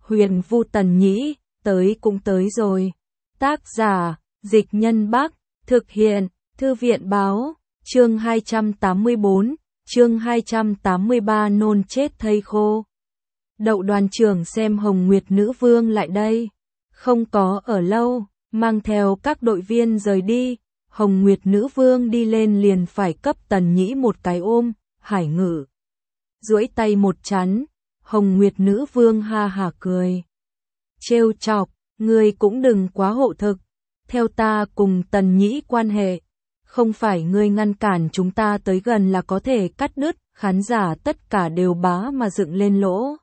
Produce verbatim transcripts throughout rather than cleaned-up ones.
Huyền Vu Tần Nhĩ, tới cũng tới rồi. Tác giả, Dịch Nhân Bắc, thực hiện, Thư viện Báo, chương hai trăm tám mươi bốn, chương hai trăm tám mươi ba nôn chết thây khô. Đậu đoàn trưởng xem Hồng Nguyệt Nữ Vương lại đây. Không có ở lâu, mang theo các đội viên rời đi. Hồng Nguyệt Nữ Vương đi lên liền phải cấp Tần Nhĩ một cái ôm, Hải Ngự duỗi tay một chắn. Hồng Nguyệt Nữ Vương ha hả cười. Trêu chọc, ngươi cũng đừng quá hộ thực. Theo ta cùng Tần Nhĩ quan hệ, không phải ngươi ngăn cản chúng ta tới gần là có thể cắt đứt. Khán giả tất cả đều bá mà dựng lên lỗ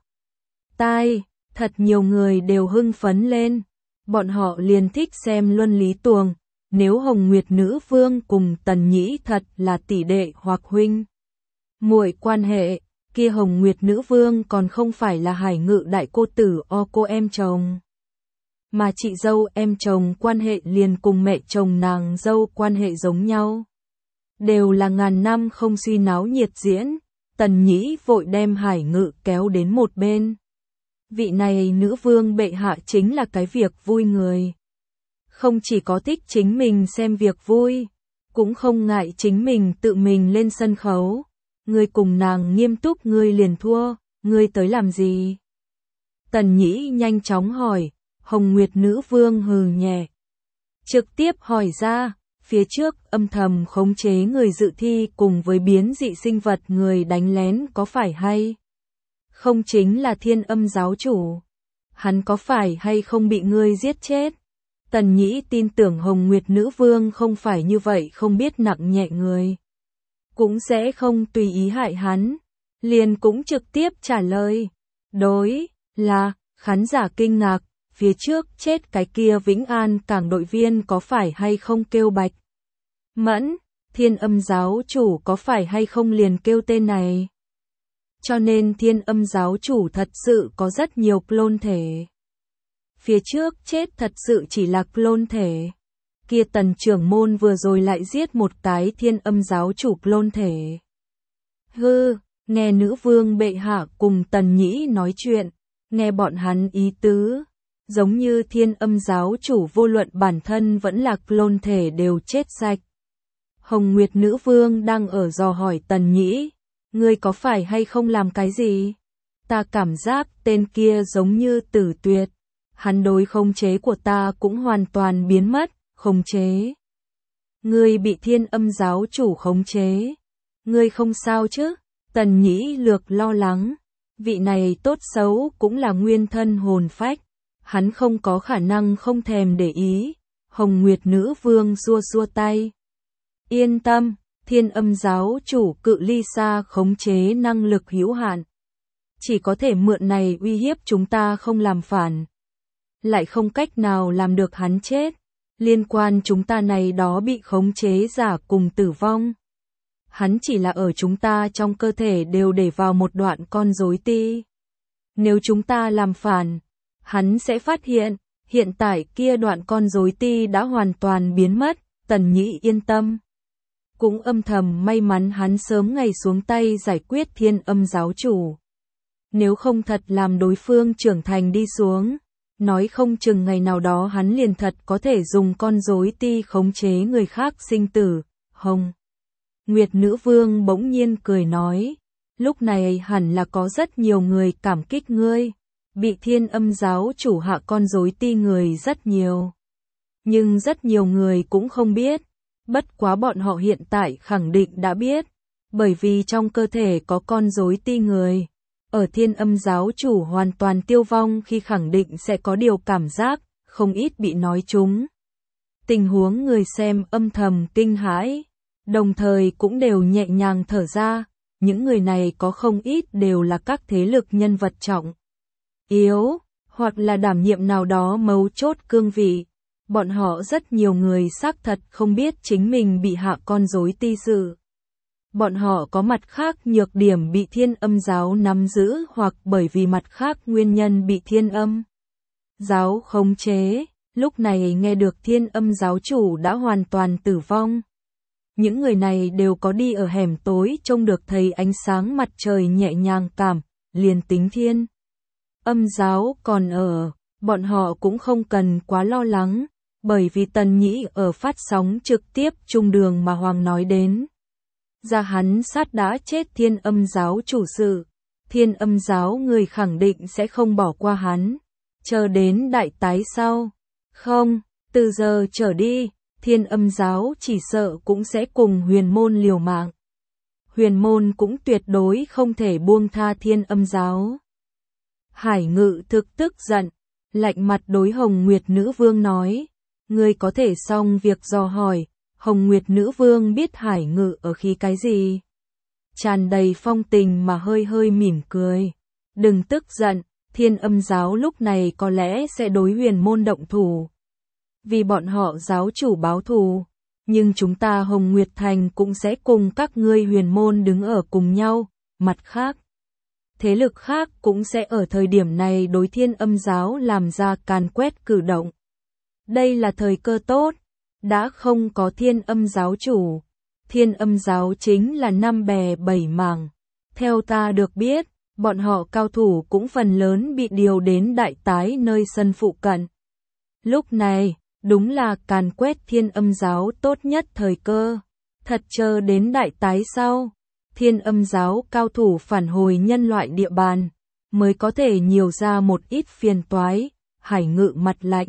tai, thật nhiều người đều hưng phấn lên. Bọn họ liền thích xem luân lý tuồng. Nếu Hồng Nguyệt Nữ Vương cùng Tần Nhĩ thật là tỷ đệ hoặc huynh muội quan hệ, kia Hồng Nguyệt Nữ Vương còn không phải là Hải Ngự đại cô tử o cô em chồng. Mà chị dâu em chồng quan hệ liền cùng mẹ chồng nàng dâu quan hệ giống nhau. Đều là ngàn năm không suy náo nhiệt diễn. Tần Nhĩ vội đem Hải Ngự kéo đến một bên. Vị này nữ vương bệ hạ chính là cái việc vui người. Không chỉ có thích chính mình xem việc vui, cũng không ngại chính mình tự mình lên sân khấu. Ngươi cùng nàng nghiêm túc ngươi liền thua, ngươi tới làm gì? Tần Nhĩ nhanh chóng hỏi. Hồng Nguyệt Nữ Vương hừ nhẹ. Trực tiếp hỏi ra, phía trước âm thầm khống chế người dự thi cùng với biến dị sinh vật người đánh lén có phải hay? Không chính là Thiên Âm giáo chủ. Hắn có phải hay không bị ngươi giết chết? Tần Nhĩ tin tưởng Hồng Nguyệt Nữ Vương không phải như vậy không biết nặng nhẹ người. Cũng sẽ không tùy ý hại hắn. Liền cũng trực tiếp trả lời. Đối, là, khán giả kinh ngạc. Phía trước chết cái kia Vĩnh An cảng đội viên có phải hay không kêu Bạch Mẫn, Thiên Âm giáo chủ có phải hay không liền kêu tên này. Cho nên Thiên Âm giáo chủ thật sự có rất nhiều clone thể. Phía trước chết thật sự chỉ là clone thể. Kia Tần trưởng môn vừa rồi lại giết một cái Thiên Âm giáo chủ clone thể. Hư, nghe nữ vương bệ hạ cùng Tần Nhĩ nói chuyện, nghe bọn hắn ý tứ. Giống như Thiên Âm giáo chủ vô luận bản thân vẫn là clone thể đều chết sạch. Hồng Nguyệt Nữ Vương đang ở dò hỏi Tần Nhĩ. Ngươi có phải hay không làm cái gì? Ta cảm giác tên kia giống như Tử Tuyệt. Hắn đối khống chế của ta cũng hoàn toàn biến mất. Khống chế. Ngươi bị Thiên Âm giáo chủ khống chế. Ngươi không sao chứ? Tần Nhĩ lược lo lắng. Vị này tốt xấu cũng là nguyên thân hồn phách. Hắn không có khả năng không thèm để ý. Hồng Nguyệt Nữ Vương xua xua tay. Yên tâm, Thiên Âm giáo chủ cự ly xa khống chế năng lực hữu hạn. Chỉ có thể mượn này uy hiếp chúng ta không làm phản. Lại không cách nào làm được hắn chết. Liên quan chúng ta này đó bị khống chế giả cùng tử vong. Hắn chỉ là ở chúng ta trong cơ thể đều để vào một đoạn con rối ti. Nếu chúng ta làm phản, hắn sẽ phát hiện, hiện tại kia đoạn con rối ti đã hoàn toàn biến mất. Tần Nhĩ yên tâm. Cũng âm thầm may mắn hắn sớm ngày xuống tay giải quyết Thiên Âm giáo chủ. Nếu không thật làm đối phương trưởng thành đi xuống, nói không chừng ngày nào đó hắn liền thật có thể dùng con rối ti khống chế người khác sinh tử. Hồng Nguyệt Nữ Vương bỗng nhiên cười nói, lúc này hẳn là có rất nhiều người cảm kích ngươi. Bị Thiên Âm giáo chủ hạ con rối ti người rất nhiều. Nhưng rất nhiều người cũng không biết. Bất quá bọn họ hiện tại khẳng định đã biết. Bởi vì trong cơ thể có con rối ti người. Ở Thiên Âm giáo chủ hoàn toàn tiêu vong khi khẳng định sẽ có điều cảm giác, không ít bị nói trúng. Tình huống người xem âm thầm kinh hãi. Đồng thời cũng đều nhẹ nhàng thở ra. Những người này có không ít đều là các thế lực nhân vật trọng yếu, hoặc là đảm nhiệm nào đó mấu chốt cương vị. Bọn họ rất nhiều người xác thật không biết chính mình bị hạ con rối ti sự. Bọn họ có mặt khác nhược điểm bị Thiên Âm giáo nắm giữ hoặc bởi vì mặt khác nguyên nhân bị Thiên Âm giáo khống chế. Lúc này nghe được Thiên Âm giáo chủ đã hoàn toàn tử vong. Những người này đều có đi ở hẻm tối trông được thấy ánh sáng mặt trời nhẹ nhàng cảm, liền tính Thiên Âm giáo còn ở, bọn họ cũng không cần quá lo lắng, bởi vì Tần Nhĩ ở phát sóng trực tiếp trung đường mà Hoàng nói đến. Ra hắn sát đã chết Thiên Âm giáo chủ sự, Thiên Âm giáo người khẳng định sẽ không bỏ qua hắn, chờ đến đại tái sau. Không, từ giờ trở đi, Thiên Âm giáo chỉ sợ cũng sẽ cùng Huyền môn liều mạng. Huyền môn cũng tuyệt đối không thể buông tha Thiên Âm giáo. Hải Ngự thực tức giận, lạnh mặt đối Hồng Nguyệt Nữ Vương nói, ngươi có thể xong việc dò hỏi. Hồng Nguyệt Nữ Vương biết Hải Ngự ở khí cái gì, tràn đầy phong tình mà hơi hơi mỉm cười. Đừng tức giận, Thiên Âm giáo lúc này có lẽ sẽ đối Huyền môn động thủ, vì bọn họ giáo chủ báo thù, nhưng chúng ta Hồng Nguyệt Thành cũng sẽ cùng các ngươi Huyền môn đứng ở cùng nhau. Mặt khác, thế lực khác cũng sẽ ở thời điểm này đối Thiên Âm giáo làm ra càn quét cử động. Đây là thời cơ tốt, đã không có Thiên Âm giáo chủ. Thiên Âm giáo chính là năm bè bảy mảng. Theo ta được biết, bọn họ cao thủ cũng phần lớn bị điều đến đại tái nơi sân phụ cận. Lúc này, đúng là càn quét Thiên Âm giáo tốt nhất thời cơ. Thật chờ đến đại tái sau, Thiên Âm giáo cao thủ phản hồi nhân loại địa bàn, mới có thể nhiều ra một ít phiền toái. Hải Ngự mặt lạnh,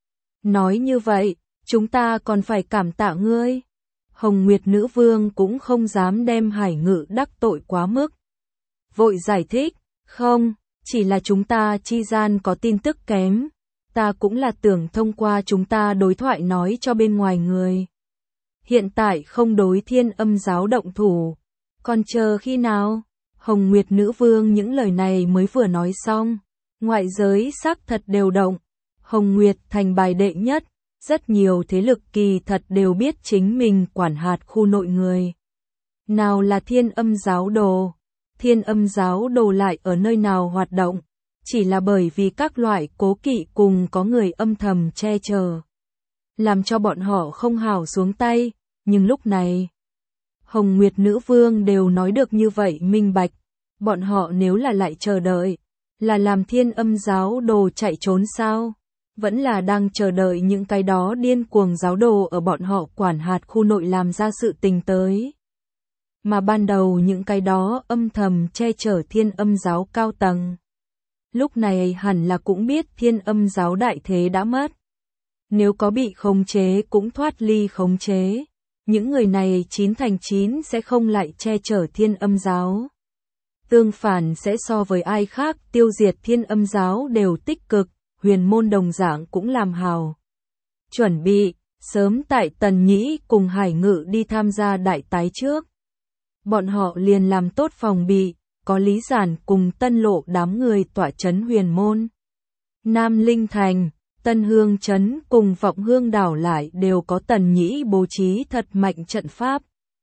nói như vậy, chúng ta còn phải cảm tạ ngươi. Hồng Nguyệt Nữ Vương cũng không dám đem Hải Ngự đắc tội quá mức. Vội giải thích, không, chỉ là chúng ta chi gian có tin tức kém. Ta cũng là tưởng thông qua chúng ta đối thoại nói cho bên ngoài người. Hiện tại không đối Thiên Âm giáo động thủ, còn chờ khi nào? Hồng Nguyệt Nữ Vương những lời này mới vừa nói xong, ngoại giới xác thật đều động. Hồng Nguyệt thành bài đệ nhất, rất nhiều thế lực kỳ thật đều biết chính mình quản hạt khu nội người. Nào là Thiên Âm giáo đồ, Thiên Âm giáo đồ lại ở nơi nào hoạt động, chỉ là bởi vì các loại cố kỵ cùng có người âm thầm che chở, làm cho bọn họ không hào xuống tay, nhưng lúc này, Hồng Nguyệt Nữ Vương đều nói được như vậy minh bạch, bọn họ nếu là lại chờ đợi, là làm Thiên Âm giáo đồ chạy trốn sao? Vẫn là đang chờ đợi những cái đó điên cuồng giáo đồ ở bọn họ quản hạt khu nội làm ra sự tình tới. Mà ban đầu những cái đó âm thầm che chở Thiên Âm giáo cao tầng. Lúc này hẳn là cũng biết Thiên Âm giáo đại thế đã mất. Nếu có bị khống chế cũng thoát ly khống chế. Những người này chín thành chín sẽ không lại che chở Thiên Âm giáo. Tương phản sẽ so với ai khác tiêu diệt Thiên Âm giáo đều tích cực. Huyền môn đồng dạng cũng làm hào chuẩn bị, sớm tại Tần Nhĩ cùng Hải Ngự đi tham gia đại tái trước. Bọn họ liền làm tốt phòng bị, có Lý Giản cùng Tân Lộ đám người tỏa chấn huyền môn. Nam Linh Thành, Tân Hương Trấn cùng Vọng Hương đảo lại đều có Tần Nhĩ bố trí thật mạnh trận pháp.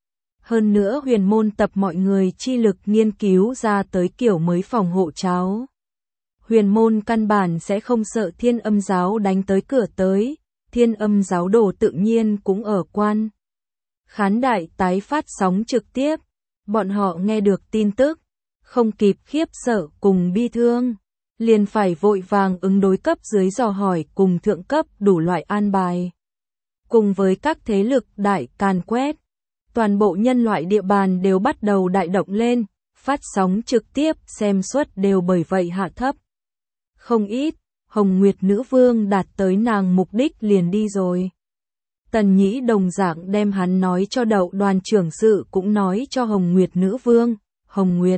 Hơn nữa huyền môn tập mọi người chi lực nghiên cứu ra tới kiểu mới phòng hộ cháo. Huyền môn căn bản sẽ không sợ Thiên Âm giáo đánh tới cửa tới, Thiên Âm giáo đồ tự nhiên cũng ở quan. Khán đại tái phát sóng trực tiếp, bọn họ nghe được tin tức, không kịp khiếp sợ cùng bi thương, liền phải vội vàng ứng đối cấp dưới dò hỏi cùng thượng cấp đủ loại an bài. Cùng với các thế lực đại càn quét, toàn bộ nhân loại địa bàn đều bắt đầu đại động lên, phát sóng trực tiếp xem suất đều bởi vậy hạ thấp. Không ít, Hồng Nguyệt Nữ Vương đạt tới nàng mục đích liền đi rồi. Tần Nhĩ đồng dạng đem hắn nói cho Đậu đoàn trưởng sự cũng nói cho Hồng Nguyệt Nữ Vương. Hồng Nguyệt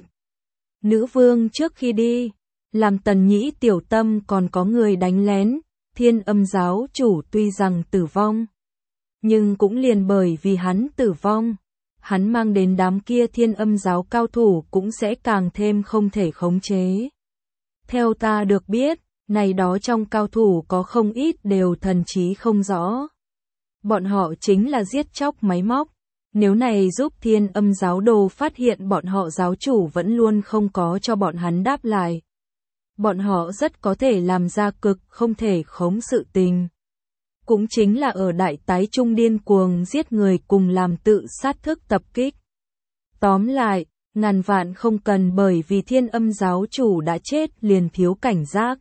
Nữ Vương trước khi đi, làm Tần Nhĩ tiểu tâm còn có người đánh lén, Thiên Âm giáo chủ tuy rằng tử vong, nhưng cũng liền bởi vì hắn tử vong, hắn mang đến đám kia Thiên Âm giáo cao thủ cũng sẽ càng thêm không thể khống chế. Theo ta được biết, này đó trong cao thủ có không ít đều thần trí không rõ. Bọn họ chính là giết chóc máy móc. Nếu này giúp Thiên Âm giáo đồ phát hiện bọn họ giáo chủ vẫn luôn không có cho bọn hắn đáp lại. Bọn họ rất có thể làm ra cực không thể khống sự tình. Cũng chính là ở đại tái trung điên cuồng giết người cùng làm tự sát thức tập kích. Tóm lại, ngàn vạn không cần bởi vì Thiên Âm giáo chủ đã chết liền thiếu cảnh giác.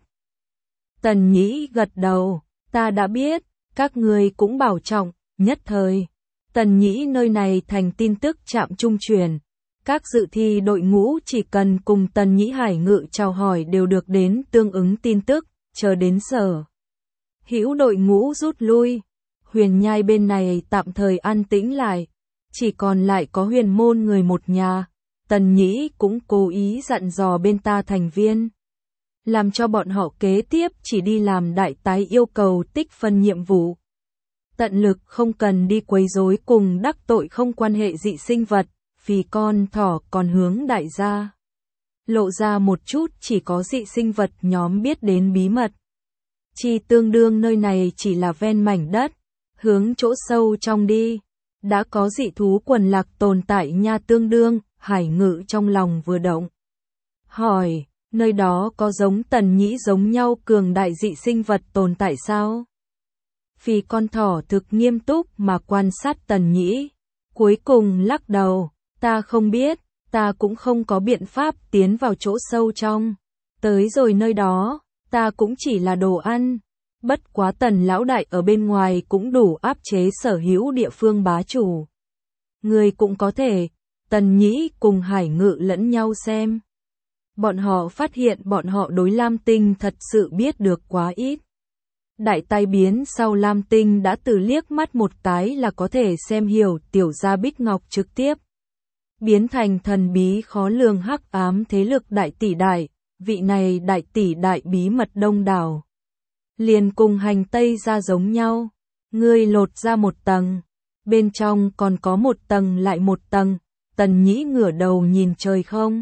Tần Nhĩ gật đầu, ta đã biết, các người cũng bảo trọng, nhất thời. Tần Nhĩ nơi này thành tin tức trạm trung truyền. Các dự thi đội ngũ chỉ cần cùng Tần Nhĩ Hải Ngự chào hỏi đều được đến tương ứng tin tức, chờ đến sở hữu đội ngũ rút lui. Huyền Nhai bên này tạm thời an tĩnh lại, chỉ còn lại có Huyền Môn người một nhà. Tần Nhĩ cũng cố ý dặn dò bên ta thành viên, làm cho bọn họ kế tiếp chỉ đi làm đại tái yêu cầu tích phân nhiệm vụ. Tận lực không cần đi quấy rối cùng đắc tội không quan hệ dị sinh vật, vì con thỏ còn hướng đại gia lộ ra một chút chỉ có dị sinh vật nhóm biết đến bí mật. Chi tương đương nơi này chỉ là ven mảnh đất, hướng chỗ sâu trong đi, đã có dị thú quần lạc tồn tại nha. Tương đương, Hải Ngự trong lòng vừa động. Hỏi, nơi đó có giống Tần Nhĩ giống nhau cường đại dị sinh vật tồn tại sao? Vì con thỏ thực nghiêm túc mà quan sát Tần Nhĩ, cuối cùng lắc đầu, ta không biết, ta cũng không có biện pháp tiến vào chỗ sâu trong. Tới rồi nơi đó, ta cũng chỉ là đồ ăn. Bất quá Tần lão đại ở bên ngoài cũng đủ áp chế sở hữu địa phương bá chủ. Người cũng có thể. Tần Nhĩ cùng Hải Ngự lẫn nhau xem. Bọn họ phát hiện bọn họ đối Lam Tinh thật sự biết được quá ít. Đại tai biến sau Lam Tinh đã từ liếc mắt một cái là có thể xem hiểu tiểu gia Bích Ngọc trực tiếp. Biến thành thần bí khó lường hắc ám thế lực đại tỷ đại, vị này đại tỷ đại bí mật đông đảo. Liền cùng hành tây ra giống nhau, ngươi lột ra một tầng, bên trong còn có một tầng lại một tầng. Tần Nhĩ ngửa đầu nhìn trời không.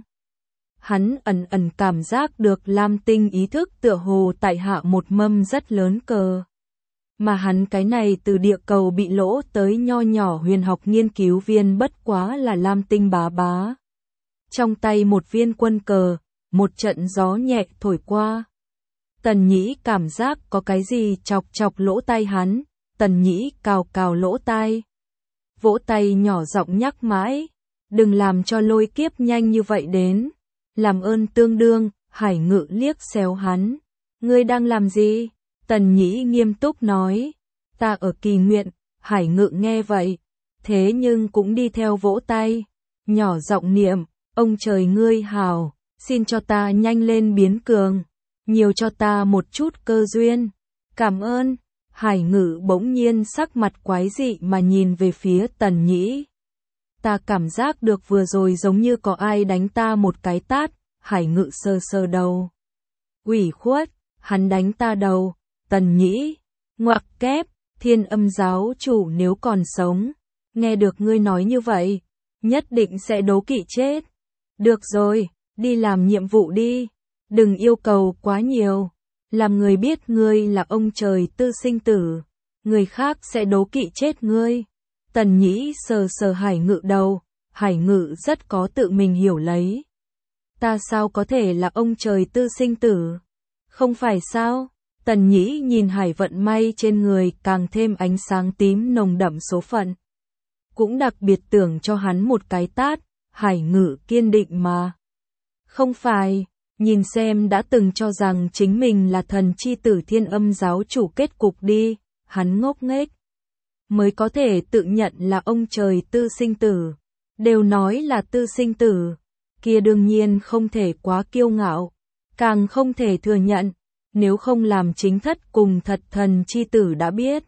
Hắn ẩn ẩn cảm giác được Lam Tinh ý thức tựa hồ tại hạ một mâm rất lớn cờ. Mà hắn cái này từ địa cầu bị lỗ tới nho nhỏ huyền học nghiên cứu viên bất quá là Lam Tinh bá bá. Trong tay một viên quân cờ, một trận gió nhẹ thổi qua. Tần Nhĩ cảm giác có cái gì chọc chọc lỗ tai hắn. Tần Nhĩ cào cào lỗ tai, vỗ tay nhỏ giọng nhắc mãi. Đừng làm cho lôi kiếp nhanh như vậy đến. Làm ơn. Tương đương, Hải Ngự liếc xéo hắn. Ngươi đang làm gì? Tần Nhĩ nghiêm túc nói. Ta ở kỳ nguyện. Hải Ngự nghe vậy, thế nhưng cũng đi theo vỗ tay, nhỏ giọng niệm, ông trời ngươi hào, xin cho ta nhanh lên biến cường, nhiều cho ta một chút cơ duyên. Cảm ơn. Hải Ngự bỗng nhiên sắc mặt quái dị mà nhìn về phía Tần Nhĩ. Ta cảm giác được vừa rồi giống như có ai đánh ta một cái tát. Hải Ngự sờ sờ đầu. Ủy khuất, hắn đánh ta đầu. Tần Nhĩ, ngoặc kép, Thiên Âm giáo chủ nếu còn sống, nghe được ngươi nói như vậy, nhất định sẽ đố kỵ chết. Được rồi, đi làm nhiệm vụ đi, đừng yêu cầu quá nhiều, làm người biết ngươi là ông trời tư sinh tử, người khác sẽ đố kỵ chết ngươi. Tần Nhĩ sờ sờ Hải Ngự đầu, Hải Ngự rất có tự mình hiểu lấy. Ta sao có thể là ông trời tư sinh tử? Không phải sao? Tần Nhĩ nhìn Hải vận may trên người càng thêm ánh sáng tím nồng đậm số phận. Cũng đặc biệt tưởng cho hắn một cái tát. Hải Ngự kiên định mà. Không phải, nhìn xem đã từng cho rằng chính mình là thần chi tử Thiên Âm giáo chủ kết cục đi, hắn ngốc nghếch. Mới có thể tự nhận là ông trời tư sinh tử. Đều nói là tư sinh tử, kia đương nhiên không thể quá kiêu ngạo, càng không thể thừa nhận, nếu không làm chính thất cùng thật thần chi tử đã biết.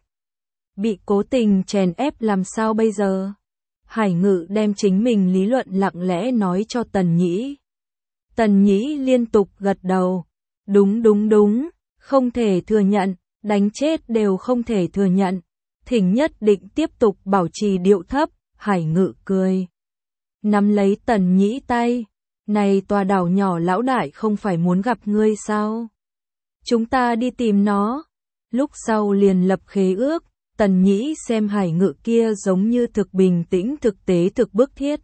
Bị cố tình chèn ép làm sao bây giờ? Hải Ngự đem chính mình lý luận lặng lẽ nói cho Tần Nhĩ. Tần Nhĩ liên tục gật đầu. Đúng đúng đúng, không thể thừa nhận, đánh chết đều không thể thừa nhận. Thỉnh nhất định tiếp tục bảo trì điệu thấp. Hải Ngự cười, nắm lấy Tần Nhĩ tay. Này tòa đảo nhỏ lão đại không phải muốn gặp ngươi sao? Chúng ta đi tìm nó. Lúc sau liền lập khế ước. Tần Nhĩ xem Hải Ngự kia giống như thực bình tĩnh thực tế thực bức thiết.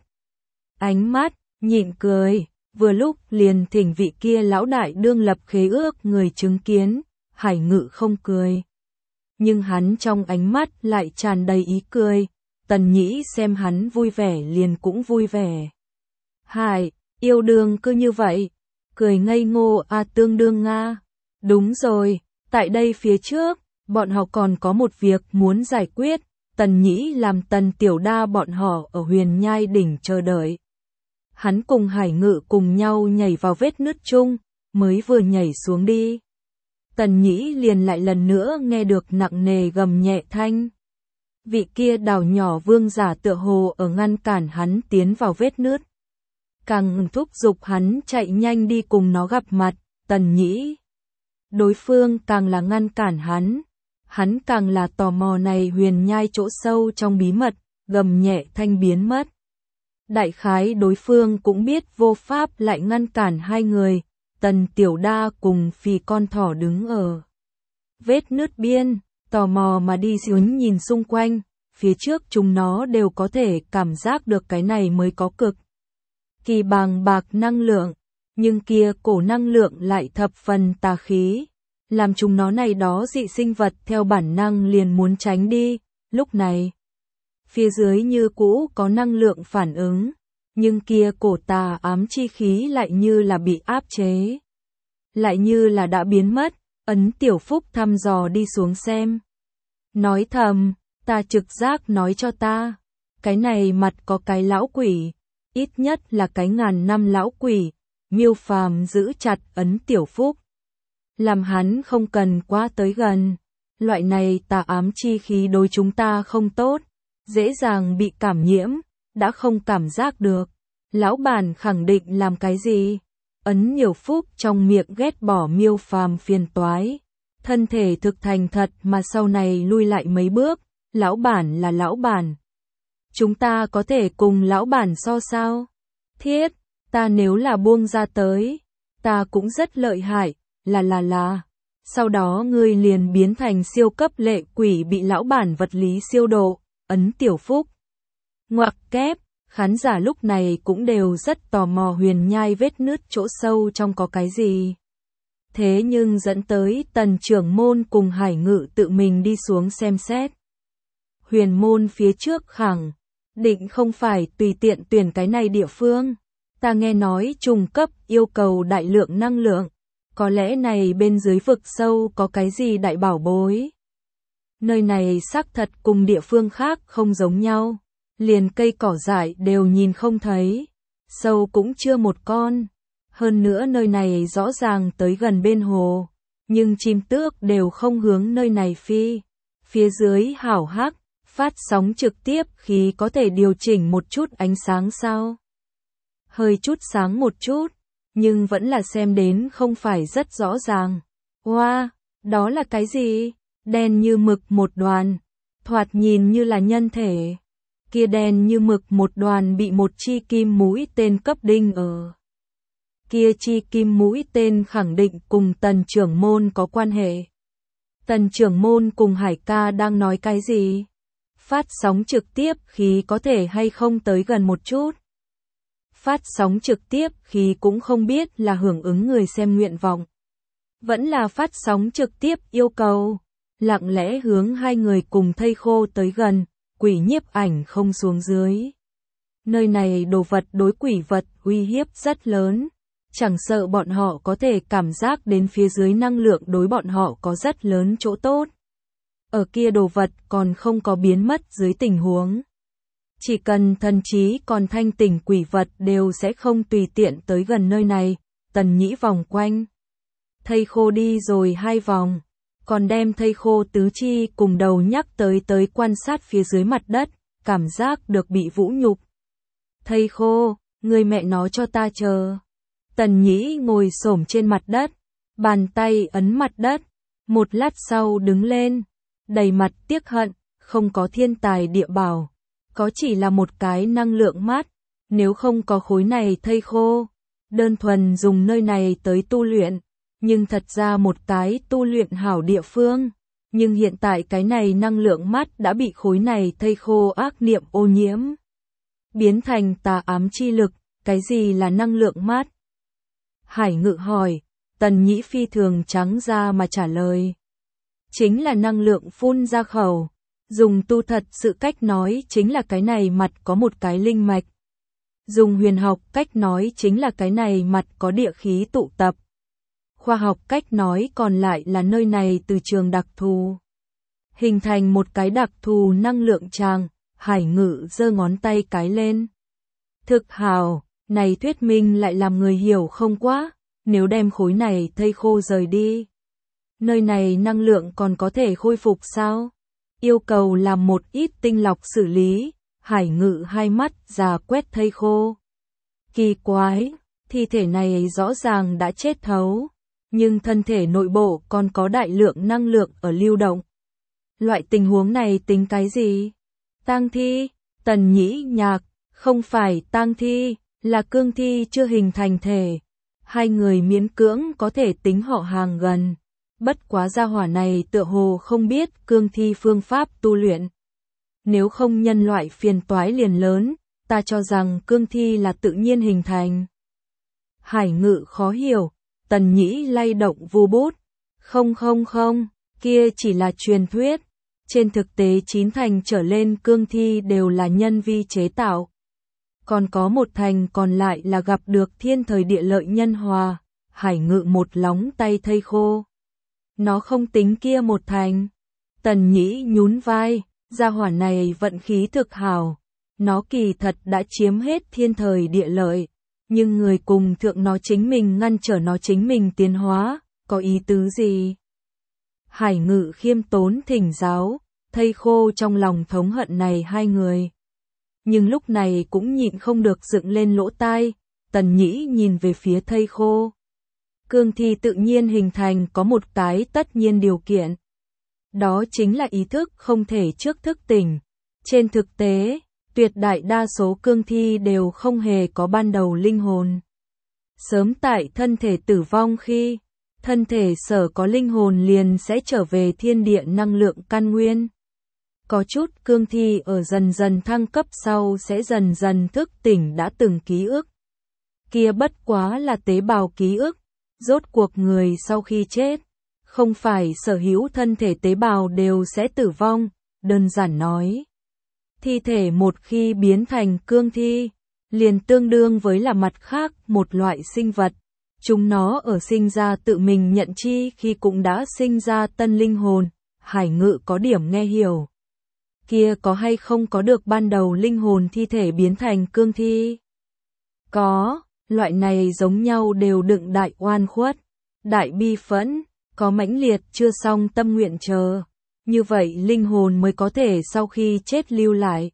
Ánh mắt, nhịn cười, vừa lúc liền thỉnh vị kia lão đại đương lập khế ước người chứng kiến. Hải Ngự không cười, nhưng hắn trong ánh mắt lại tràn đầy ý cười. Tần Nhĩ xem hắn vui vẻ liền cũng vui vẻ. Hải, yêu đương cứ như vậy. Cười ngây ngô à tương đương Nga. Đúng rồi, tại đây phía trước, bọn họ còn có một việc muốn giải quyết. Tần Nhĩ làm Tần Tiểu Đa bọn họ ở Huyền Nhai đỉnh chờ đợi. Hắn cùng Hải Ngự cùng nhau nhảy vào vết nứt chung, mới vừa nhảy xuống đi. Tần Nhĩ liền lại lần nữa nghe được nặng nề gầm nhẹ thanh. Vị kia đào nhỏ vương giả tựa hồ ở ngăn cản hắn tiến vào vết nứt. Càng thúc giục hắn chạy nhanh đi cùng nó gặp mặt, Tần Nhĩ. Đối phương càng là ngăn cản hắn. Hắn càng là tò mò này huyền nhai chỗ sâu trong bí mật, gầm nhẹ thanh biến mất. Đại khái đối phương cũng biết vô pháp lại ngăn cản hai người, Tần Tiểu Đa cùng Phì con thỏ đứng ở vết nứt biên, tò mò mà đi xuống nhìn xung quanh, phía trước chúng nó đều có thể cảm giác được cái này mới có cực kỳ bàng bạc năng lượng, nhưng kia cổ năng lượng lại thập phần tà khí, làm chúng nó này đó dị sinh vật theo bản năng liền muốn tránh đi. Lúc này, phía dưới như cũ có năng lượng phản ứng, nhưng kia cổ tà ám chi khí lại như là bị áp chế, lại như là đã biến mất. Ấn Tiểu Phúc thăm dò đi xuống xem, nói thầm, ta trực giác nói cho ta, cái này mặt có cái lão quỷ, ít nhất là cái ngàn năm lão quỷ. Miêu Phàm giữ chặt Ấn Tiểu Phúc, làm hắn không cần quá tới gần. Loại này tà ám chi khí đối chúng ta không tốt, dễ dàng bị cảm nhiễm, đã không cảm giác được. Lão bản khẳng định làm cái gì? Ấn Nhiều Phúc trong miệng ghét bỏ Miêu Phàm phiền toái, thân thể thực thành thật mà sau này lui lại mấy bước. Lão bản là lão bản, chúng ta có thể cùng lão bản so sao? Thiết, ta nếu là buông ra tới, ta cũng rất lợi hại, là là là. Sau đó ngươi liền biến thành siêu cấp lệ quỷ bị lão bản vật lý siêu độ. Ấn Tiểu Phúc ngoặc kép. Khán giả lúc này cũng đều rất tò mò huyền nhai vết nứt chỗ sâu trong có cái gì. Thế nhưng dẫn tới Tần trưởng môn cùng Hải Ngự tự mình đi xuống xem xét. Huyền môn phía trước khẳng định không phải tùy tiện tuyển cái này địa phương. Ta nghe nói trùng cấp yêu cầu đại lượng năng lượng, có lẽ này bên dưới vực sâu có cái gì đại bảo bối. Nơi này xác thật cùng địa phương khác không giống nhau, liền cây cỏ dại đều nhìn không thấy, sâu cũng chưa một con. Hơn nữa nơi này rõ ràng tới gần bên hồ, nhưng chim tước đều không hướng nơi này phi. Phía dưới hảo hắc, phát sóng trực tiếp khí có thể điều chỉnh một chút ánh sáng sao? Hơi chút sáng một chút, nhưng vẫn là xem đến không phải rất rõ ràng. Wow, đó là cái gì? Đen như mực một đoàn, thoạt nhìn như là nhân thể. Kia đen như mực một đoàn bị một chi kim mũi tên cấp đinh ở. Kia chi kim mũi tên khẳng định cùng Tần trưởng môn có quan hệ. Tần trưởng môn cùng Hải ca đang nói cái gì? Phát sóng trực tiếp khí có thể hay không tới gần một chút? Phát sóng trực tiếp khí cũng không biết là hưởng ứng người xem nguyện vọng, vẫn là phát sóng trực tiếp yêu cầu. Lặng lẽ hướng hai người cùng thây khô tới gần, quỷ nhiếp ảnh không xuống dưới. Nơi này đồ vật đối quỷ vật uy hiếp rất lớn, chẳng sợ bọn họ có thể cảm giác đến phía dưới năng lượng đối bọn họ có rất lớn chỗ tốt. Ở kia đồ vật còn không có biến mất dưới tình huống, chỉ cần thần trí còn thanh tỉnh quỷ vật đều sẽ không tùy tiện tới gần nơi này. Tần Nhĩ vòng quanh thây khô đi rồi hai vòng, còn đem thây khô tứ chi cùng đầu nhắc tới tới quan sát phía dưới mặt đất, cảm giác được bị vũ nhục. Thây khô, người mẹ nó cho ta chờ. Tần Nhĩ ngồi xổm trên mặt đất, bàn tay ấn mặt đất, một lát sau đứng lên, đầy mặt tiếc hận, không có thiên tài địa bảo, có chỉ là một cái năng lượng mát, nếu không có khối này thây khô, đơn thuần dùng nơi này tới tu luyện, nhưng thật ra một cái tu luyện hảo địa phương, nhưng hiện tại cái này năng lượng mát đã bị khối này thây khô ác niệm ô nhiễm, biến thành tà ám chi lực. Cái gì là năng lượng mát? Hải Ngự hỏi. Tần Nhĩ phi thường trắng ra mà trả lời. Chính là năng lượng phun ra khẩu. Dùng tu thật sự cách nói chính là cái này mặt có một cái linh mạch. Dùng huyền học cách nói chính là cái này mặt có địa khí tụ tập. Khoa học cách nói còn lại là nơi này từ trường đặc thù. Hình thành một cái đặc thù năng lượng tràng, Hải Ngự giơ ngón tay cái lên. Thực hào, này thuyết minh lại làm người hiểu không quá, nếu đem khối này thây khô rời đi. Nơi này năng lượng còn có thể khôi phục sao? Yêu cầu làm một ít tinh lọc xử lý, Hải Ngự hai mắt già quét thây khô. Kỳ quái, thi thể này rõ ràng đã chết thấu, nhưng thân thể nội bộ còn có đại lượng năng lượng ở lưu động. Loại tình huống này tính cái gì? Tang thi, Tần Nhĩ Nhạc, không phải tang thi, là cương thi chưa hình thành thể. Hai người miễn cưỡng có thể tính họ hàng gần. Bất quá gia hỏa này tựa hồ không biết cương thi phương pháp tu luyện. Nếu không nhân loại phiền toái liền lớn, ta cho rằng cương thi là tự nhiên hình thành. Hải Ngự khó hiểu, Tần Nhĩ lay động vu bút. Không không không, kia chỉ là truyền thuyết. Trên thực tế chín thành trở lên cương thi đều là nhân vi chế tạo. Còn có một thành còn lại là gặp được thiên thời địa lợi nhân hòa. Hải Ngự một lóng tay thây khô. Nó không tính kia một thành. Tần Nhĩ nhún vai, gia hỏa này vận khí thực hảo. Nó kỳ thật đã chiếm hết thiên thời địa lợi. Nhưng người cùng thượng nó chính mình ngăn trở nó chính mình tiến hóa, có ý tứ gì? Hải Ngự khiêm tốn thỉnh giáo, thây khô trong lòng thống hận này hai người. Nhưng lúc này cũng nhịn không được dựng lên lỗ tai, Tần Nhĩ nhìn về phía thây khô. Cương thi tự nhiên hình thành có một cái tất nhiên điều kiện. Đó chính là ý thức không thể trước thức tỉnh. Trên thực tế, tuyệt đại đa số cương thi đều không hề có ban đầu linh hồn. Sớm tại thân thể tử vong khi, thân thể sở có linh hồn liền sẽ trở về thiên địa năng lượng căn nguyên. Có chút cương thi ở dần dần thăng cấp sau sẽ dần dần thức tỉnh đã từng ký ức. Kia bất quá là tế bào ký ức, rốt cuộc người sau khi chết, không phải sở hữu thân thể tế bào đều sẽ tử vong, đơn giản nói. Thi thể một khi biến thành cương thi, liền tương đương với là mặt khác một loại sinh vật. Chúng nó ở sinh ra tự mình nhận chi khi cũng đã sinh ra tân linh hồn, Hải Ngự có điểm nghe hiểu. Kia có hay không có được ban đầu linh hồn thi thể biến thành cương thi? Có, loại này giống nhau đều đựng đại oan khuất, đại bi phẫn, có mãnh liệt chưa xong tâm nguyện chờ. Như vậy linh hồn mới có thể sau khi chết lưu lại.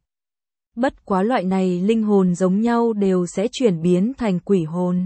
Bất quá loại này linh hồn giống nhau đều sẽ chuyển biến thành quỷ hồn.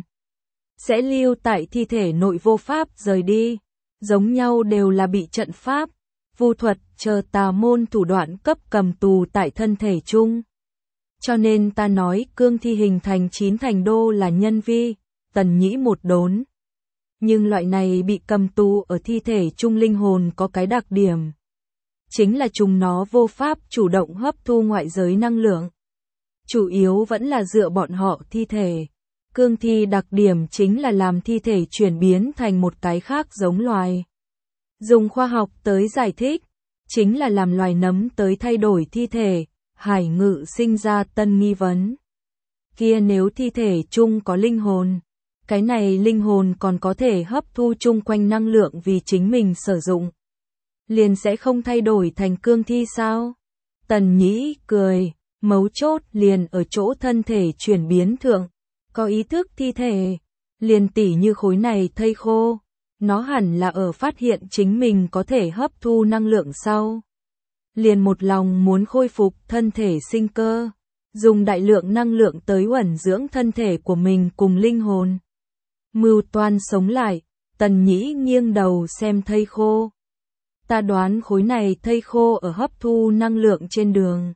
Sẽ lưu tại thi thể nội vô pháp rời đi. Giống nhau đều là bị trận pháp, vu thuật chờ tà môn thủ đoạn cấp cầm tù tại thân thể chung. Cho nên ta nói cương thi hình thành chín thành đô là nhân vi, Tần Nhĩ một đốn. Nhưng loại này bị cầm tù ở thi thể chung linh hồn có cái đặc điểm. Chính là chúng nó vô pháp chủ động hấp thu ngoại giới năng lượng. Chủ yếu vẫn là dựa bọn họ thi thể. Cương thi đặc điểm chính là làm thi thể chuyển biến thành một cái khác giống loài. Dùng khoa học tới giải thích, chính là làm loài nấm tới thay đổi thi thể, Hải Ngự sinh ra tân nghi vấn. Kia nếu thi thể chung có linh hồn, cái này linh hồn còn có thể hấp thu chung quanh năng lượng vì chính mình sử dụng. Liền sẽ không thay đổi thành cương thi sao? Tần Nhĩ cười, mấu chốt liền ở chỗ thân thể chuyển biến thượng, có ý thức thi thể, liền tỉ như khối này thây khô, nó hẳn là ở phát hiện chính mình có thể hấp thu năng lượng sau. Liền một lòng muốn khôi phục thân thể sinh cơ, dùng đại lượng năng lượng tới uẩn dưỡng thân thể của mình cùng linh hồn. Mưu toan sống lại, Tần Nhĩ nghiêng đầu xem thây khô. Ta đoán khối này thây khô ở hấp thu năng lượng trên đường.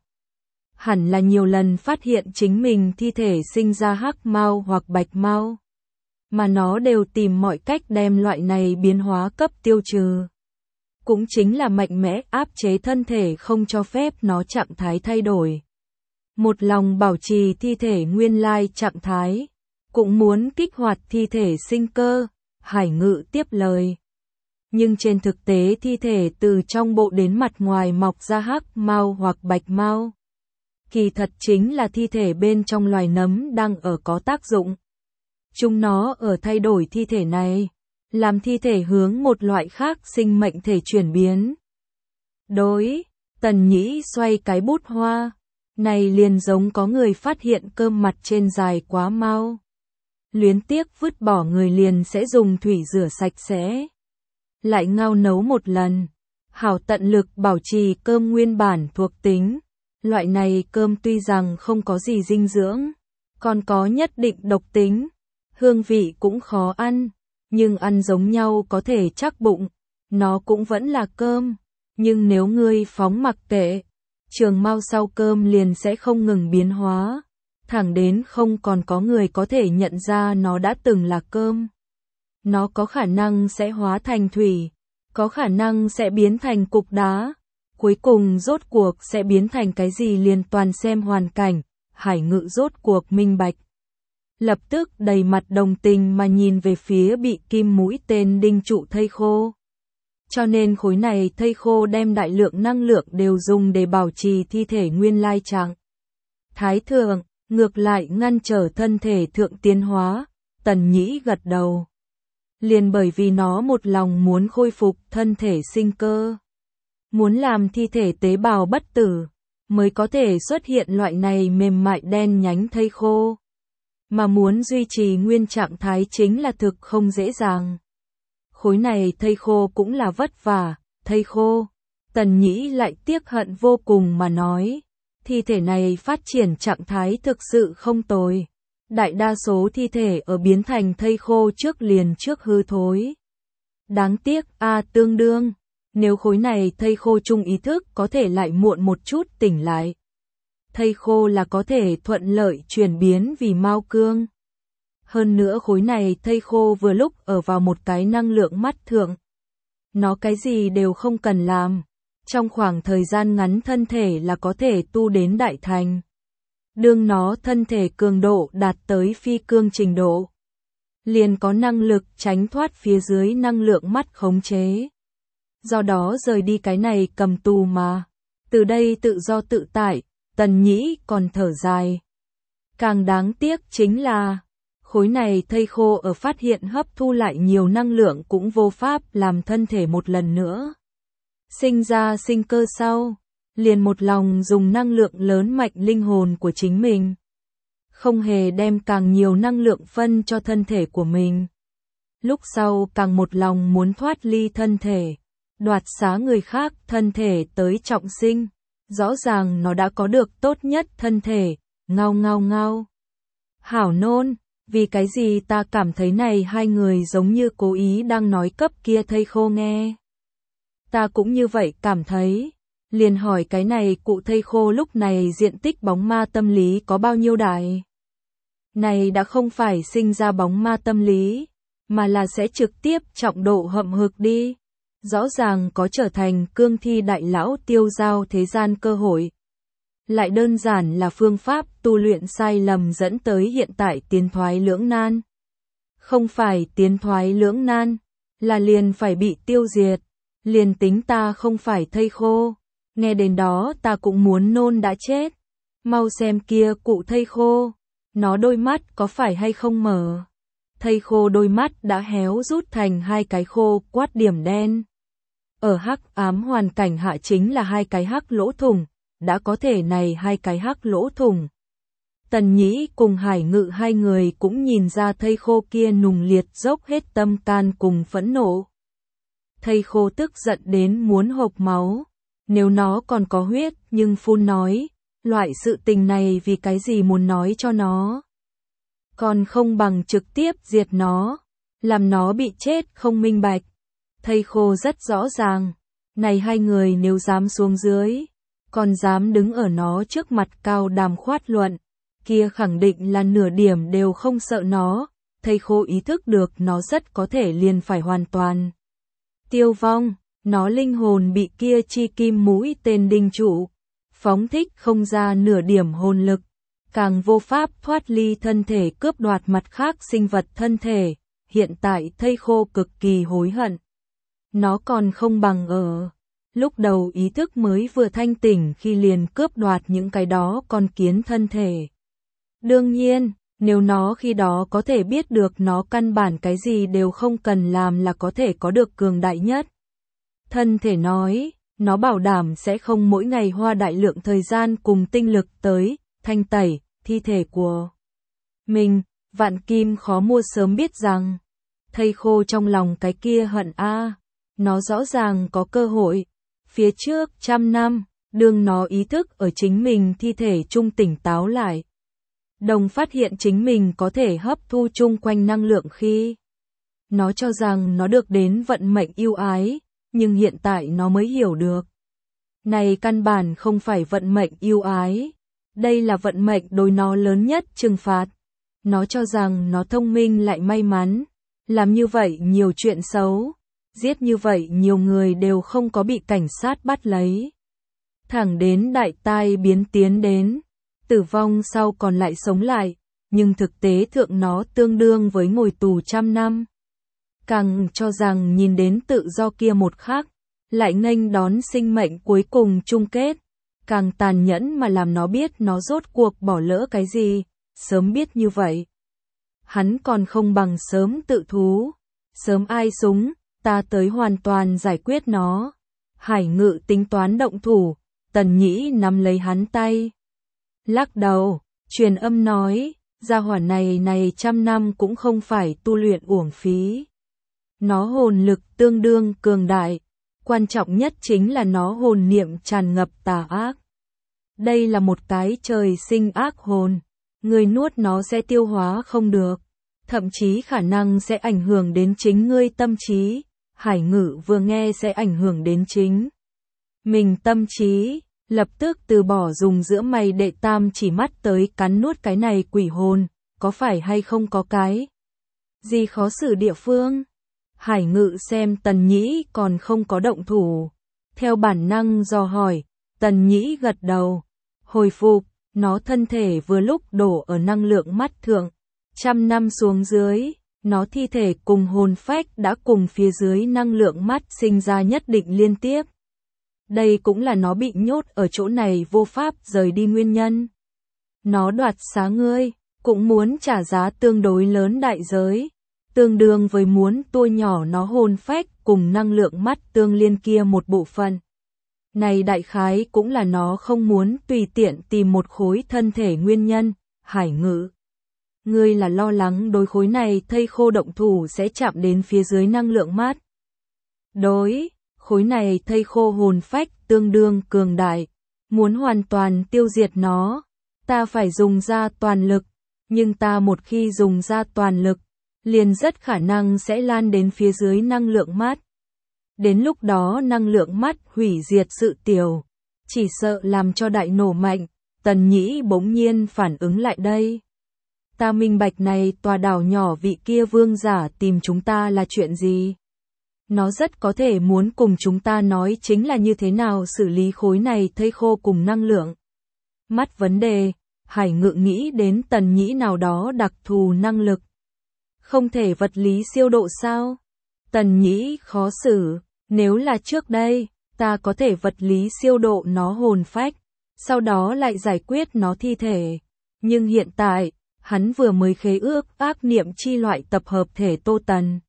Hẳn là nhiều lần phát hiện chính mình thi thể sinh ra hắc mao hoặc bạch mao. Mà nó đều tìm mọi cách đem loại này biến hóa cấp tiêu trừ. Cũng chính là mạnh mẽ áp chế thân thể không cho phép nó trạng thái thay đổi. Một lòng bảo trì thi thể nguyên lai trạng thái. Cũng muốn kích hoạt thi thể sinh cơ, Hải Ngự tiếp lời. Nhưng trên thực tế thi thể từ trong bộ đến mặt ngoài mọc ra hắc mao hoặc bạch mao. kỳ thật chính là thi thể bên trong loài nấm đang ở có tác dụng. Chúng nó ở thay đổi thi thể này, làm thi thể hướng một loại khác sinh mệnh thể chuyển biến. Đối, Tần Nhĩ xoay cái bút hoa, này liền giống có người phát hiện cơm mặt trên dài quá mau. Luyến tiếc vứt bỏ người liền sẽ dùng thủy rửa sạch sẽ. Lại ngao nấu một lần, hảo tận lực bảo trì cơm nguyên bản thuộc tính. Loại này cơm tuy rằng không có gì dinh dưỡng, còn có nhất định độc tính, hương vị cũng khó ăn, nhưng ăn giống nhau có thể chắc bụng, nó cũng vẫn là cơm, nhưng nếu ngươi phóng mặc kệ, trường mau sau cơm liền sẽ không ngừng biến hóa, thẳng đến không còn có người có thể nhận ra nó đã từng là cơm. Nó có khả năng sẽ hóa thành thủy, có khả năng sẽ biến thành cục đá. Cuối cùng rốt cuộc sẽ biến thành cái gì liền toàn xem hoàn cảnh, Hải Ngự rốt cuộc minh bạch. Lập tức đầy mặt đồng tình mà nhìn về phía bị kim mũi tên đinh trụ thây khô. Cho nên khối này thây khô đem đại lượng năng lượng đều dùng để bảo trì thi thể nguyên lai trạng thái thượng, ngược lại ngăn trở thân thể thượng tiến hóa, Tần Nhĩ gật đầu. Liền bởi vì nó một lòng muốn khôi phục thân thể sinh cơ. Muốn làm thi thể tế bào bất tử, mới có thể xuất hiện loại này mềm mại đen nhánh thây khô. Mà muốn duy trì nguyên trạng thái chính là thực không dễ dàng. Khối này thây khô cũng là vất vả, thây khô. Tần Nhĩ lại tiếc hận vô cùng mà nói, thi thể này phát triển trạng thái thực sự không tồi. Đại đa số thi thể ở biến thành thây khô trước liền trước hư thối. Đáng tiếc a tương đương. Nếu khối này thây khô chung ý thức có thể lại muộn một chút tỉnh lại. Thây khô là có thể thuận lợi chuyển biến vì mao cương. Hơn nữa khối này thây khô vừa lúc ở vào một cái năng lượng mắt thượng. Nó cái gì đều không cần làm. Trong khoảng thời gian ngắn thân thể là có thể tu đến đại thành. Đương nó thân thể cường độ đạt tới phi cương trình độ. Liền có năng lực tránh thoát phía dưới năng lượng mắt khống chế. Do đó rời đi cái này cầm tù mà. Từ đây tự do tự tại, Tần Nhĩ còn thở dài. Càng đáng tiếc chính là, khối này thây khô ở phát hiện hấp thu lại nhiều năng lượng cũng vô pháp làm thân thể một lần nữa. Sinh ra sinh cơ sau, liền một lòng dùng năng lượng lớn mạnh linh hồn của chính mình. Không hề đem càng nhiều năng lượng phân cho thân thể của mình. Lúc sau càng một lòng muốn thoát ly thân thể. Đoạt xá người khác thân thể tới trọng sinh, rõ ràng nó đã có được tốt nhất thân thể, ngao ngao ngao. Hảo nôn, vì cái gì ta cảm thấy này hai người giống như cố ý đang nói cấp kia thây khô nghe. Ta cũng như vậy cảm thấy, liền hỏi cái này cụ thây khô lúc này diện tích bóng ma tâm lý có bao nhiêu đại. Này đã không phải sinh ra bóng ma tâm lý, mà là sẽ trực tiếp trọng độ hậm hực đi. Rõ ràng có trở thành cương thi đại lão tiêu giao thế gian cơ hội. Lại đơn giản là phương pháp tu luyện sai lầm dẫn tới hiện tại tiến thoái lưỡng nan. Không phải tiến thoái lưỡng nan, là liền phải bị tiêu diệt. Liền tính ta không phải thây khô, nghe đến đó ta cũng muốn nôn đã chết. Mau xem kia cụ thây khô, nó đôi mắt có phải hay không mở. Thây khô đôi mắt đã héo rút thành hai cái khô quát điểm đen. Ở hắc ám hoàn cảnh hạ chính là hai cái hắc lỗ thủng, đã có thể này hai cái hắc lỗ thủng. Tần Nhĩ cùng Hải Ngự hai người cũng nhìn ra thây khô kia nùng liệt dốc hết tâm can cùng phẫn nộ. Thây khô tức giận đến muốn hộc máu, nếu nó còn có huyết nhưng phun nói, loại sự tình này vì cái gì muốn nói cho nó. Còn không bằng trực tiếp diệt nó, làm nó bị chết không minh bạch. Thây khô rất rõ ràng, này hai người nếu dám xuống dưới, còn dám đứng ở nó trước mặt cao đàm khoát luận, kia khẳng định là nửa điểm đều không sợ nó. Thây khô ý thức được nó rất có thể liền phải hoàn toàn tiêu vong, nó linh hồn bị kia chi kim mũi tên đinh trụ, phóng thích không ra nửa điểm hồn lực, càng vô pháp thoát ly thân thể cướp đoạt mặt khác sinh vật thân thể. Hiện tại thây khô cực kỳ hối hận. Nó còn không bằng ở Lúc đầu ý thức mới vừa thanh tỉnh khi liền cướp đoạt những cái đó con kiến thân thể. Đương nhiên, nếu nó khi đó có thể biết được nó căn bản cái gì đều không cần làm là có thể có được cường đại nhất thân thể nói, nó bảo đảm sẽ không mỗi ngày hoa đại lượng thời gian cùng tinh lực tới thanh tẩy thi thể của mình. Vạn Kim khó mua sớm biết rằng, thây khô trong lòng cái kia hận a, nó rõ ràng có cơ hội. Phía trước trăm năm, đương nó ý thức ở chính mình thi thể trung tỉnh táo lại. Đồng phát hiện chính mình có thể hấp thu chung quanh năng lượng khi nó cho rằng nó được đến vận mệnh ưu ái, nhưng hiện tại nó mới hiểu được. Này căn bản không phải vận mệnh ưu ái, đây là vận mệnh đối nó lớn nhất trừng phạt. Nó cho rằng nó thông minh lại may mắn, làm như vậy nhiều chuyện xấu, giết như vậy nhiều người đều không có bị cảnh sát bắt lấy. Thẳng đến đại tai biến tiến đến, tử vong sau còn lại sống lại, nhưng thực tế thượng nó tương đương với ngồi tù trăm năm. Càng cho rằng nhìn đến tự do kia một khắc, lại nghênh đón sinh mệnh cuối cùng chung kết, càng tàn nhẫn mà làm nó biết nó rốt cuộc bỏ lỡ cái gì, sớm biết như vậy. Hắn còn không bằng sớm tự thú, sớm ai súng, ta tới hoàn toàn giải quyết nó. Hải Ngự tính toán động thủ, Tần Nhĩ nắm lấy hắn tay. Lắc đầu, truyền âm nói, gia hỏa này này trăm năm cũng không phải tu luyện uổng phí. Nó hồn lực tương đương cường đại, quan trọng nhất chính là nó hồn niệm tràn ngập tà ác. Đây là một cái trời sinh ác hồn, người nuốt nó sẽ tiêu hóa không được, thậm chí khả năng sẽ ảnh hưởng đến chính ngươi tâm trí. Hải Ngự vừa nghe sẽ ảnh hưởng đến chính mình tâm trí, lập tức từ bỏ dùng giữa mày đệ tam chỉ mắt tới cắn nuốt cái này quỷ hồn, có phải hay không có cái gì khó xử địa phương. Hải Ngự xem Tần Nhĩ còn không có động thủ, theo bản năng dò hỏi, Tần Nhĩ gật đầu, hồi phục, nó thân thể vừa lúc đổ ở năng lượng mắt thượng, trăm năm xuống dưới, nó thi thể cùng hồn phách đã cùng phía dưới năng lượng mắt sinh ra nhất định liên tiếp. Đây cũng là nó bị nhốt ở chỗ này vô pháp rời đi nguyên nhân. Nó đoạt xá ngươi, cũng muốn trả giá tương đối lớn đại giới, tương đương với muốn tua nhỏ nó hồn phách cùng năng lượng mắt tương liên kia một bộ phận. Này đại khái cũng là nó không muốn tùy tiện tìm một khối thân thể nguyên nhân. Hải Ngự, ngươi là lo lắng đối khối này thây khô động thủ sẽ chạm đến phía dưới năng lượng mắt. Đối, khối này thây khô hồn phách tương đương cường đại, muốn hoàn toàn tiêu diệt nó, ta phải dùng ra toàn lực, nhưng ta một khi dùng ra toàn lực, liền rất khả năng sẽ lan đến phía dưới năng lượng mắt. Đến lúc đó năng lượng mắt hủy diệt sự tiểu, chỉ sợ làm cho đại nổ mạnh. Tần Nhĩ bỗng nhiên phản ứng lại đây. Ta minh bạch này tòa đảo nhỏ vị kia vương giả tìm chúng ta là chuyện gì? Nó rất có thể muốn cùng chúng ta nói chính là như thế nào xử lý khối này thây khô cùng năng lượng mắt vấn đề. Hải Ngự nghĩ đến Tần Nhĩ nào đó đặc thù năng lực. Không thể vật lý siêu độ sao? Tần Nhĩ khó xử, nếu là trước đây, ta có thể vật lý siêu độ nó hồn phách, sau đó lại giải quyết nó thi thể. Nhưng hiện tại, hắn vừa mới khế ước ác niệm chi loại tập hợp thể Tô Tần.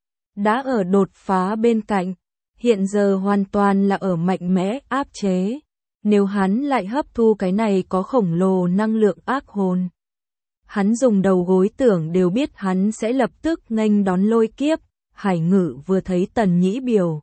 Đã ở đột phá bên cạnh, hiện giờ hoàn toàn là ở mạnh mẽ áp chế. Nếu hắn lại hấp thu cái này có khổng lồ năng lượng ác hồn, hắn dùng đầu gối tưởng đều biết hắn sẽ lập tức nghênh đón lôi kiếp. Hải Ngự vừa thấy Tần Nhĩ biểu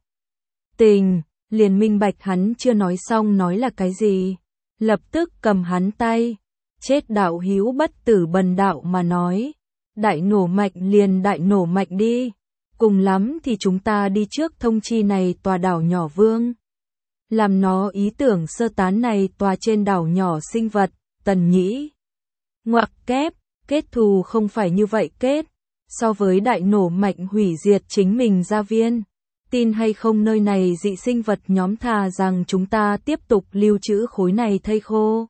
tình, liền minh bạch hắn chưa nói xong nói là cái gì, lập tức cầm hắn tay, chết đạo hữu bất tử bần đạo mà nói, đại nổ mạnh liền đại nổ mạnh đi, cùng lắm thì chúng ta đi trước thông chi này tòa đảo nhỏ vương, làm nó ý tưởng sơ tán này tòa trên đảo nhỏ sinh vật. Tần Nhĩ ngoặc kép, kết thù không phải như vậy kết, so với đại nổ mạnh hủy diệt chính mình gia viên, tin hay không nơi này dị sinh vật nhóm thà rằng chúng ta tiếp tục lưu trữ khối này thây khô.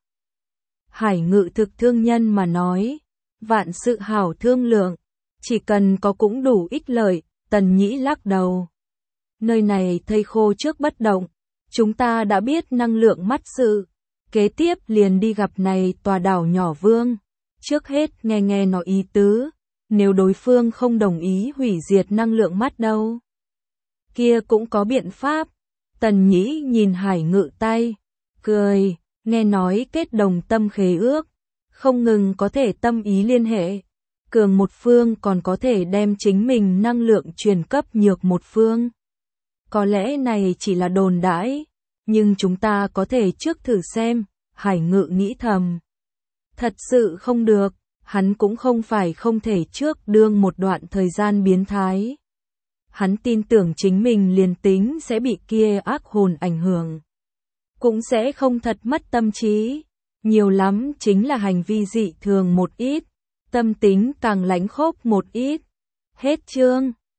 Hải Ngự thực thương nhân mà nói, vạn sự hảo thương lượng, chỉ cần có cũng đủ ích lợi. Tần Nhĩ lắc đầu, nơi này thây khô trước bất động, Chúng ta đã biết năng lượng mắt sự. Kế tiếp liền đi gặp này tòa đảo nhỏ vương. Trước hết nghe nghe nó ý tứ. Nếu đối phương không đồng ý hủy diệt năng lượng mắt đâu. Kia cũng có biện pháp. Tần Nhĩ nhìn Hải Ngự tay. Cười. Nghe nói kết đồng tâm khế ước. Không ngừng có thể tâm ý liên hệ. Cường một phương còn có thể đem chính mình năng lượng truyền cấp nhược một phương. Có lẽ này chỉ là đồn đãi. Nhưng chúng ta có thể trước thử xem. Hải Ngự nghĩ thầm. Thật sự không được. Hắn cũng không phải không thể trước đương một đoạn thời gian biến thái. Hắn tin tưởng chính mình liền tính sẽ bị kia ác hồn ảnh hưởng. Cũng sẽ không thật mất tâm trí. Nhiều lắm chính là hành vi dị thường một ít. Tâm tính càng lãnh khốc một ít. Hết chương.